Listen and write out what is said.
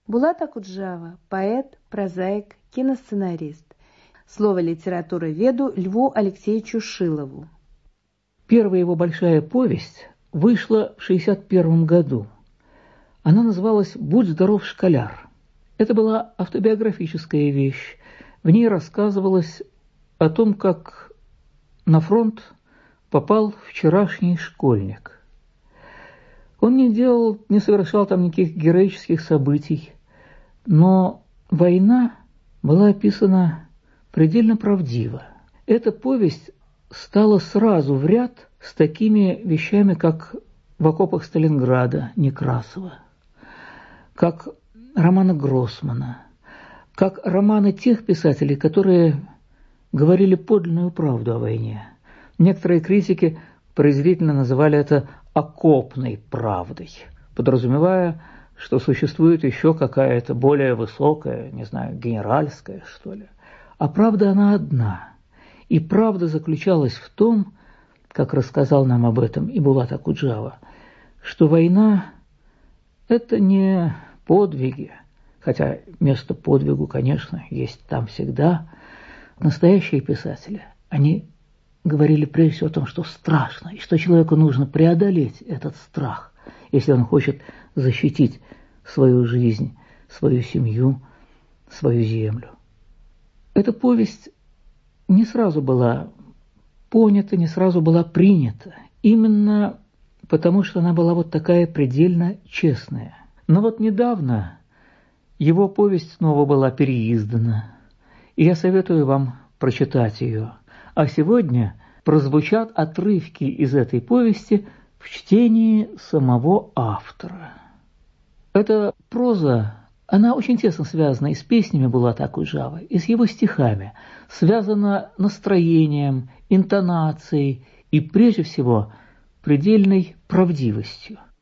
Булат Акуджава – поэт, прозаик, киносценарист. Слово литературоведу Льву Алексеевичу Шилову. Первая его большая повесть вышла в 1961 году. Она называлась «Будь здоров, школяр». Это была автобиографическая вещь. В ней рассказывалось о том, как на фронт попал вчерашний школьник. Он не совершал там никаких героических событий, но война была описана предельно правдиво. Эта повесть стала сразу в ряд с такими вещами, как «В окопах Сталинграда» Некрасова, как романы Гроссмана, как романы тех писателей, которые говорили подлинную правду о войне. Некоторые критики презрительно называли это окопной правдой, подразумевая, что существует еще какая-то более высокая, не знаю, генеральская, что ли. А правда она одна. И правда заключалась в том, как рассказал нам об этом и Булат Акуджава, что война – это не подвиги, хотя место подвигу, конечно, есть там всегда. Настоящие писатели, они говорили прежде всего о том, что страшно, и что человеку нужно преодолеть этот страх, если он хочет защитить свою жизнь, свою семью, свою землю. Эта повесть не сразу была понята, не сразу была принята, именно потому что она была вот такая предельно честная. Но вот недавно его повесть снова была переиздана, и я советую вам прочитать ее. А сегодня прозвучат отрывки из этой повести в чтении самого автора. Эта проза, она очень тесно связана и с песнями Булата Акуджавы, и с его стихами, связана настроением, интонацией и, прежде всего, предельной правдивостью.